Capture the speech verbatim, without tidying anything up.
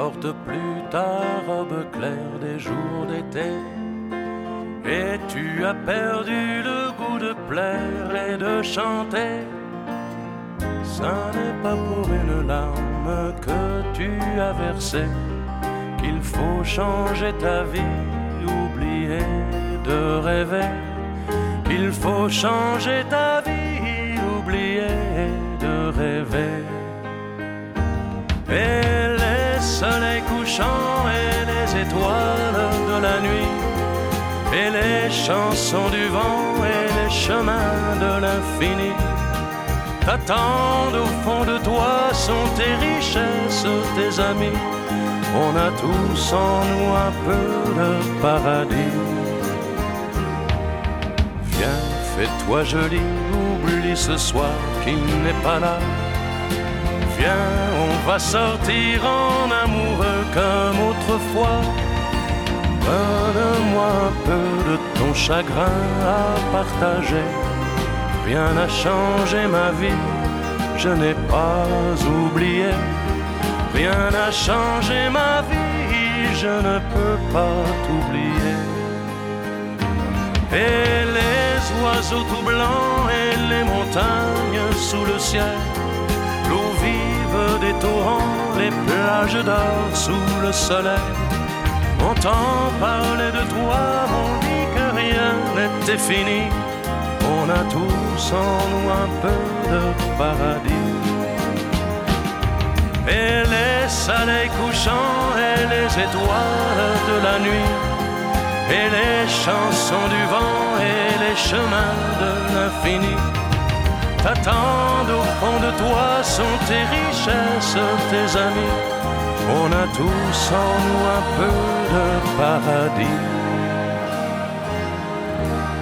portes plus ta robe claire des jours d'été. Et tu as perdu le goût de plaire et de chanter. Ça n'est pas pour une larme que tu as versé qu'il faut changer ta vie, oublier de rêver. Il faut changer ta vie, oublier de rêver. Et les soleils couchants et les étoiles de la nuit, et les chansons du vent et les chemins de l'infini t'attendent au fond de toi, sont tes richesses, tes amis. On a tous en nous un peu de paradis. Viens, fais-toi joli, oublie ce soir qui n'est pas là. Viens, on va sortir en amoureux comme autrefois. Donne-moi un peu de ton chagrin à partager. Rien n'a changé ma vie, je n'ai pas oublié. Rien n'a changé ma vie, je ne peux pas t'oublier. Et les oiseaux tout blancs et les montagnes sous le ciel, l'eau vive des torrents, les plages d'or sous le soleil. On t'en parlait de toi, on dit que rien n'était fini. On a tous en nous un peu de paradis. Et les soleils couchants et les étoiles de la nuit, et les chansons du vent et les chemins de l'infini t'attendent au fond de toi, sont tes richesses, tes amis. On a tous en nous un peu de paradis.